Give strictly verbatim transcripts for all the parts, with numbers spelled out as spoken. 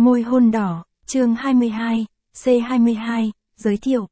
Môi hôn đỏ, chương hai mươi hai, C hai mươi hai, giới thiệu.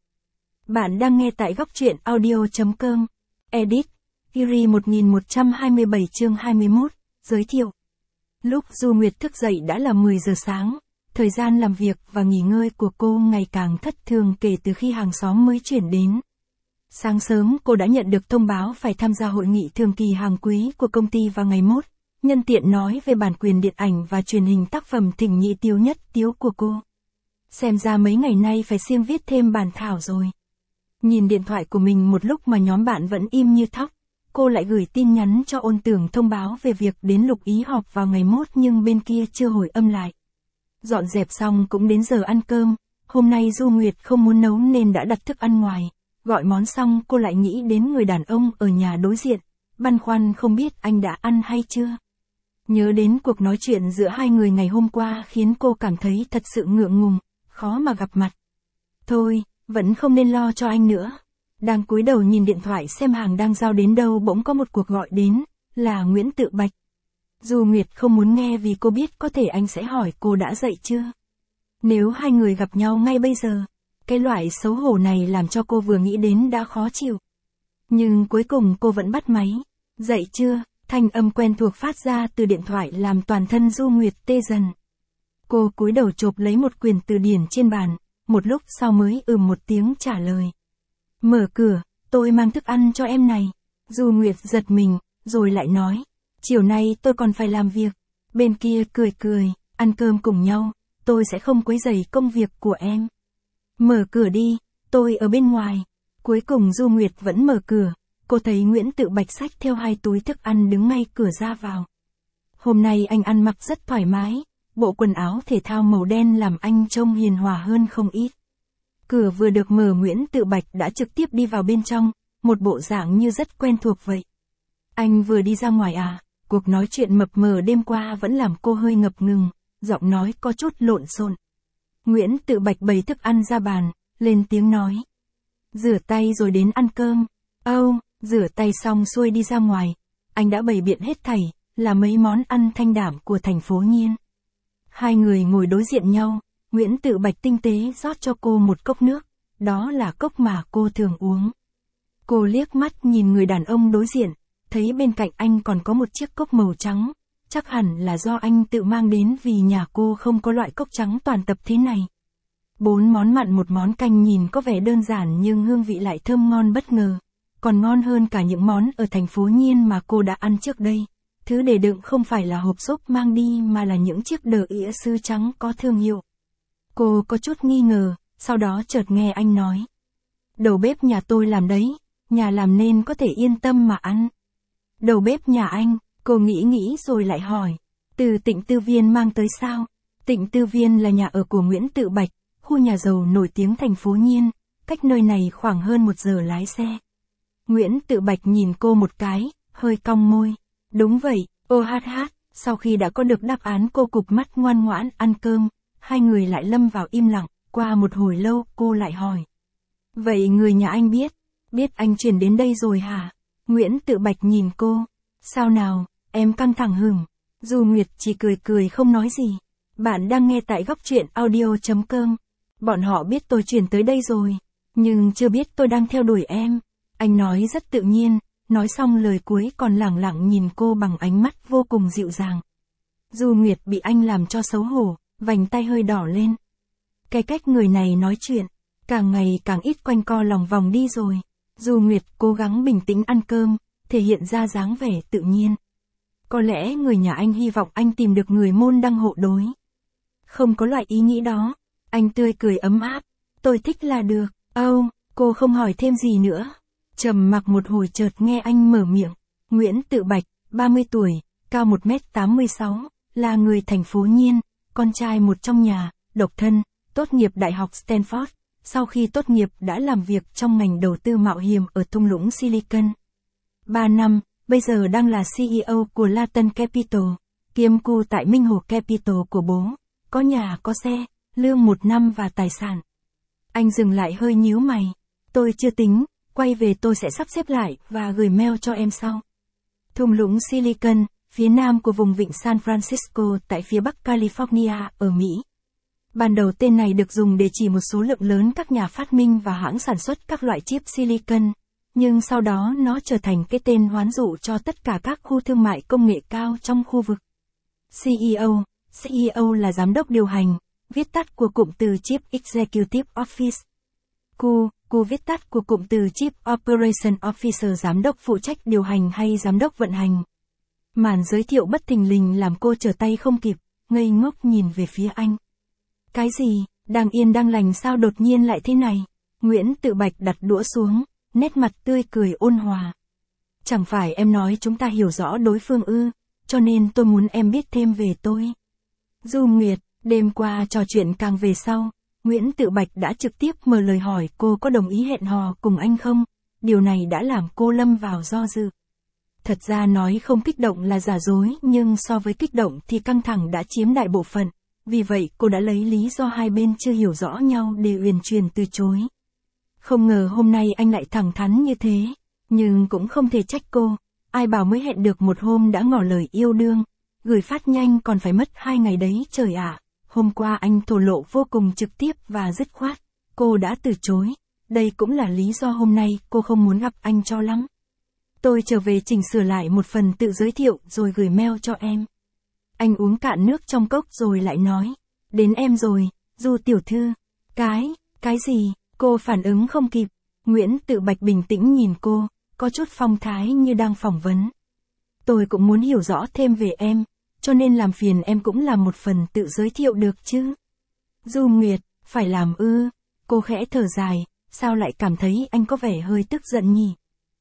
Bạn đang nghe tại góc truyện audio.com. Edit. Kiri một nghìn một trăm hai mươi bảy chương hai mươi mốt, giới thiệu. Lúc Du Nguyệt thức dậy đã là mười giờ sáng, thời gian làm việc và nghỉ ngơi của cô ngày càng thất thường kể từ khi hàng xóm mới chuyển đến. Sáng sớm cô đã nhận được thông báo phải tham gia hội nghị thường kỳ hàng quý của công ty vào ngày mốt, nhân tiện nói về bản quyền điện ảnh và truyền hình tác phẩm thỉnh nhị tiêu nhất tiếu của cô. Xem ra mấy ngày nay phải siêng viết thêm bản thảo rồi. Nhìn điện thoại của mình một lúc mà nhóm bạn vẫn im như thóc, cô lại gửi tin nhắn cho Ôn Tưởng thông báo về việc đến Lục Ý họp vào ngày mốt nhưng bên kia chưa hồi âm lại. Dọn dẹp xong cũng đến giờ ăn cơm, hôm nay Du Nguyệt không muốn nấu nên đã đặt thức ăn ngoài. Gọi món xong cô lại nghĩ đến người đàn ông ở nhà đối diện, băn khoăn không biết anh đã ăn hay chưa. Nhớ đến cuộc nói chuyện giữa hai người ngày hôm qua khiến cô cảm thấy thật sự ngượng ngùng, khó mà gặp mặt. Thôi, vẫn không nên lo cho anh nữa. Đang cúi đầu nhìn điện thoại xem hàng đang giao đến đâu bỗng có một cuộc gọi đến, là Nguyễn Tự Bạch. Du Nguyệt không muốn nghe vì cô biết có thể anh sẽ hỏi cô đã dậy chưa. Nếu hai người gặp nhau ngay bây giờ, cái loại xấu hổ này làm cho cô vừa nghĩ đến đã khó chịu. Nhưng cuối cùng cô vẫn bắt máy. Dậy chưa? Thanh âm quen thuộc phát ra từ điện thoại làm toàn thân Du Nguyệt tê dần. Cô cúi đầu chộp lấy một quyển từ điển trên bàn, một lúc sau mới ừm một tiếng trả lời. Mở cửa, tôi mang thức ăn cho em này. Du Nguyệt giật mình, rồi lại nói. Chiều nay tôi còn phải làm việc. Bên kia cười cười, ăn cơm cùng nhau, tôi sẽ không quấy rầy công việc của em. Mở cửa đi, tôi ở bên ngoài. Cuối cùng Du Nguyệt vẫn mở cửa, cô thấy Nguyễn Tự Bạch xách theo hai túi thức ăn đứng ngay cửa ra vào. Hôm nay anh ăn mặc rất thoải mái, bộ quần áo thể thao màu đen làm anh trông hiền hòa hơn không ít. Cửa vừa được mở Nguyễn Tự Bạch đã trực tiếp đi vào bên trong, một bộ dạng như rất quen thuộc vậy. Anh vừa đi ra ngoài à? Cuộc nói chuyện mập mờ đêm qua vẫn làm cô hơi ngập ngừng, giọng nói có chút lộn xộn. Nguyễn Tự Bạch bày thức ăn ra bàn, lên tiếng nói. Rửa tay rồi đến ăn cơm. Âu, oh, rửa tay xong xuôi đi ra ngoài. Anh đã bày biện hết thảy, là mấy món ăn thanh đảm của thành phố Nhiên. Hai người ngồi đối diện nhau, Nguyễn Tự Bạch tinh tế rót cho cô một cốc nước, đó là cốc mà cô thường uống. Cô liếc mắt nhìn người đàn ông đối diện, thấy bên cạnh anh còn có một chiếc cốc màu trắng, chắc hẳn là do anh tự mang đến vì nhà cô không có loại cốc trắng toàn tập thế này. Bốn món mặn một món canh nhìn có vẻ đơn giản nhưng hương vị lại thơm ngon bất ngờ, còn ngon hơn cả những món ở thành phố Nhiên mà cô đã ăn trước đây. Thứ để đựng không phải là hộp xốp mang đi mà là những chiếc đờ ỉa sứ trắng có thương hiệu. Cô có chút nghi ngờ, sau đó chợt nghe anh nói. Đầu bếp nhà tôi làm đấy, nhà làm nên có thể yên tâm mà ăn. Đầu bếp nhà anh, cô nghĩ nghĩ rồi lại hỏi. Từ Tịnh Tư Viên mang tới sao? Tịnh Tư Viên là nhà ở của Nguyễn Tự Bạch, khu nhà giàu nổi tiếng thành phố Nhiên, cách nơi này khoảng hơn một giờ lái xe. Nguyễn Tự Bạch nhìn cô một cái, hơi cong môi. Đúng vậy, ô hát hát, sau khi đã có được đáp án cô cụp mắt ngoan ngoãn ăn cơm, hai người lại lâm vào im lặng, qua một hồi lâu cô lại hỏi. Vậy người nhà anh biết, biết anh chuyển đến đây rồi hả? Nguyễn Tự Bạch nhìn cô. Sao nào, em căng thẳng hửng. Du Nguyệt chỉ cười cười không nói gì. Bạn đang nghe tại góc truyện audio.com. Bọn họ biết tôi chuyển tới đây rồi, nhưng chưa biết tôi đang theo đuổi em. Anh nói rất tự nhiên, nói xong lời cuối còn lẳng lặng nhìn cô bằng ánh mắt vô cùng dịu dàng. Du Nguyệt bị anh làm cho xấu hổ, vành tay hơi đỏ lên. Cái cách người này nói chuyện, càng ngày càng ít quanh co lòng vòng đi rồi. Du Nguyệt cố gắng bình tĩnh ăn cơm, thể hiện ra dáng vẻ tự nhiên. Có lẽ người nhà anh hy vọng anh tìm được người môn đăng hộ đối. Không có loại ý nghĩ đó. Anh tươi cười ấm áp. Tôi thích là được. Âu, oh, cô không hỏi thêm gì nữa. Trầm mặc một hồi chợt nghe anh mở miệng. Nguyễn Tự Bạch, ba mươi tuổi, cao một mét tám mươi sáu, là người thành phố Nhiên, con trai một trong nhà, độc thân, tốt nghiệp Đại học Stanford. Sau khi tốt nghiệp đã làm việc trong ngành đầu tư mạo hiểm ở thung lũng Silicon. ba năm, bây giờ đang là xê e ô của Latin Capital, kiêm cu tại Minh Hồ Capital của bố, có nhà có xe, lương một năm và tài sản. Anh dừng lại hơi nhíu mày. Tôi chưa tính, quay về tôi sẽ sắp xếp lại và gửi mail cho em sau. Thung lũng Silicon, phía nam của vùng vịnh San Francisco tại phía bắc California ở Mỹ, Ban đầu tên này được dùng để chỉ một số lượng lớn các nhà phát minh và hãng sản xuất các loại chip silicon, nhưng sau đó nó trở thành cái tên hoán dụ cho tất cả các khu thương mại công nghệ cao trong khu vực. xê e ô, xê e ô là giám đốc điều hành, viết tắt của cụm từ Chief Executive Office. Q, Q viết tắt của cụm từ Chief Operation Officer, giám đốc phụ trách điều hành hay giám đốc vận hành. Màn giới thiệu bất thình lình làm cô trở tay không kịp, ngây ngốc nhìn về phía anh. Cái gì, đang yên đang lành sao đột nhiên lại thế này? Nguyễn Tự Bạch đặt đũa xuống, nét mặt tươi cười ôn hòa. Chẳng phải em nói chúng ta hiểu rõ đối phương ư, cho nên tôi muốn em biết thêm về tôi. Du Nguyệt, đêm qua trò chuyện càng về sau, Nguyễn Tự Bạch đã trực tiếp mở lời hỏi cô có đồng ý hẹn hò cùng anh không, điều này đã làm cô lâm vào do dự. Thật ra nói không kích động là giả dối, nhưng so với kích động thì căng thẳng đã chiếm đại bộ phận, vì vậy cô đã lấy lý do hai bên chưa hiểu rõ nhau để uyển chuyển từ chối. Không ngờ hôm nay anh lại thẳng thắn như thế, nhưng cũng không thể trách cô, ai bảo mới hẹn được một hôm đã ngỏ lời yêu đương, gửi phát nhanh còn phải mất hai ngày đấy trời ạ. Hôm qua anh thổ lộ vô cùng trực tiếp và dứt khoát, cô đã từ chối, đây cũng là lý do hôm nay cô không muốn gặp anh cho lắm. Tôi trở về chỉnh sửa lại một phần tự giới thiệu rồi gửi mail cho em. Anh uống cạn nước trong cốc rồi lại nói, đến em rồi, Du tiểu thư. Cái, cái gì, cô phản ứng không kịp. Nguyễn Tự Bạch bình tĩnh nhìn cô, có chút phong thái như đang phỏng vấn. Tôi cũng muốn hiểu rõ thêm về em, cho nên làm phiền em cũng làm một phần tự giới thiệu được chứ. Du Nguyệt, phải làm ư, cô khẽ thở dài, sao lại cảm thấy anh có vẻ hơi tức giận nhỉ?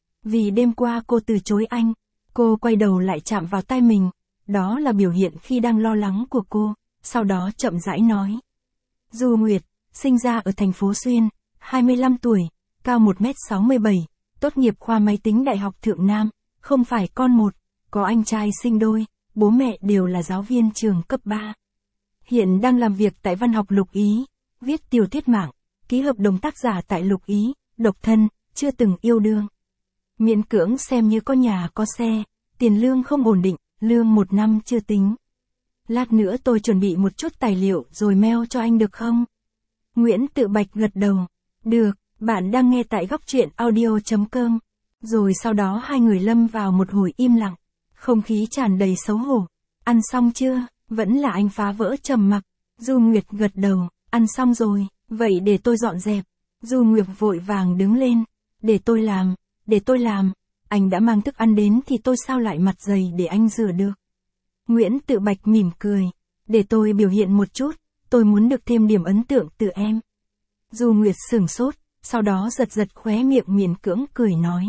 Vì đêm qua cô từ chối anh, cô quay đầu lại chạm vào tai mình, đó là biểu hiện khi đang lo lắng của cô, sau đó chậm rãi nói. Du Nguyệt, sinh ra ở thành phố Xuyên, hai mươi lăm tuổi, cao một mét sáu mươi bảy, tốt nghiệp khoa máy tính Đại học Thượng Nam, không phải con một, có anh trai sinh đôi, bố mẹ đều là giáo viên trường cấp ba. Hiện đang làm việc tại văn học Lục Ý, viết tiểu thuyết mạng, ký hợp đồng tác giả tại Lục Ý, độc thân, chưa từng yêu đương. Miễn cưỡng xem như có nhà có xe, tiền lương không ổn định, lương một năm chưa tính. Lát nữa tôi chuẩn bị một chút tài liệu rồi mail cho anh được không? Nguyễn Tự Bạch gật đầu. Được, bạn đang nghe tại góc truyện audio chấm com. Rồi sau đó hai người lâm vào một hồi im lặng. Không khí tràn đầy xấu hổ. Ăn xong chưa? Vẫn là anh phá vỡ trầm mặc. Du Nguyệt gật đầu. Ăn xong rồi, vậy để tôi dọn dẹp. Du Nguyệt vội vàng đứng lên. Để tôi làm, để tôi làm. Anh đã mang thức ăn đến thì tôi sao lại mặt dày để anh rửa được. Nguyễn Tự Bạch mỉm cười. Để tôi biểu hiện một chút, tôi muốn được thêm điểm ấn tượng từ em. Du Nguyệt sửng sốt, sau đó giật giật khóe miệng miễn cưỡng cười nói.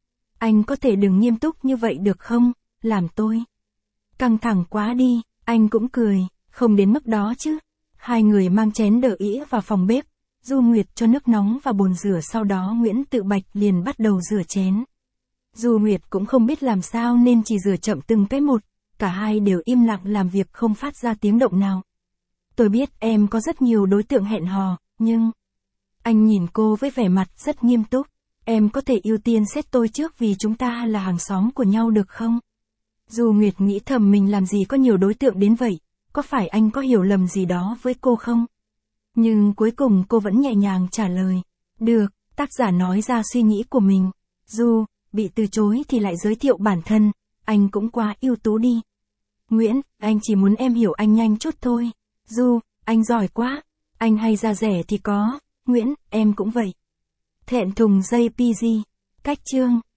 Anh có thể đừng nghiêm túc như vậy được không, làm tôi căng thẳng quá đi. Anh cũng cười, không đến mức đó chứ. Hai người mang chén đỡ ĩa vào phòng bếp. Du Nguyệt cho nước nóng vào bồn rửa, sau đó Nguyễn Tự Bạch liền bắt đầu rửa chén. Du Nguyệt cũng không biết làm sao nên chỉ rửa chậm từng cái một, cả hai đều im lặng làm việc không phát ra tiếng động nào. Tôi biết em có rất nhiều đối tượng hẹn hò, nhưng... Anh nhìn cô với vẻ mặt rất nghiêm túc. Em có thể ưu tiên xét tôi trước vì chúng ta là hàng xóm của nhau được không? Du Nguyệt nghĩ thầm mình làm gì có nhiều đối tượng đến vậy, có phải anh có hiểu lầm gì đó với cô không? Nhưng cuối cùng cô vẫn nhẹ nhàng trả lời. Được, tác giả nói ra suy nghĩ của mình. Du, bị từ chối thì lại giới thiệu bản thân, anh cũng quá ưu tú đi. Nguyễn, anh chỉ muốn em hiểu anh nhanh chút thôi. Du, anh giỏi quá. Anh hay ra rẻ thì có. Nguyễn, em cũng vậy. Thẹn thùng gi pi gi. Cách chương.